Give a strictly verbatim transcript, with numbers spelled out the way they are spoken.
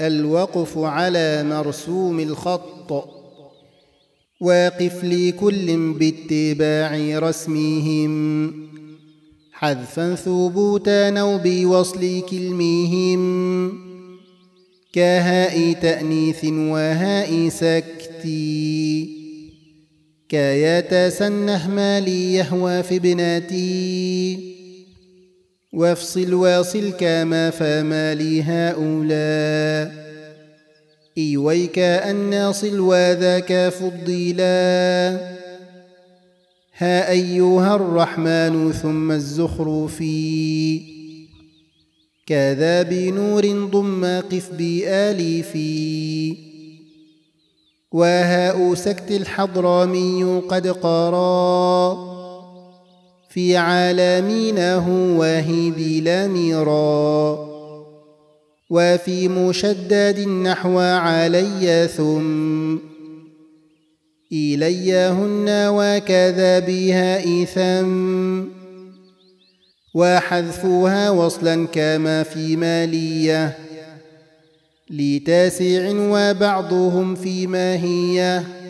الوقف على مرسوم الخط. واقف لكل باتباع رسمهم حذفا ثبوتا أو بوصل كلمهم كهاء تأنيث وهاء سكتي كيتسنه مالي يهوى في ابنتي وافصل واصل كما فمالي هؤلاء إيويك الناصل وذاك فضيلا ها أيها الرحمن ثم الزخرفي كذا بنور ضم قف بآلفي وهاء سكت الحضرمي قد قرى في عالمينه واهي لا ميرا وفي مشدد النحو علي ثم إليهن وكذا بها إثم وحذفها وصلا كما في مالية لتاسع وبعضهم في ماهية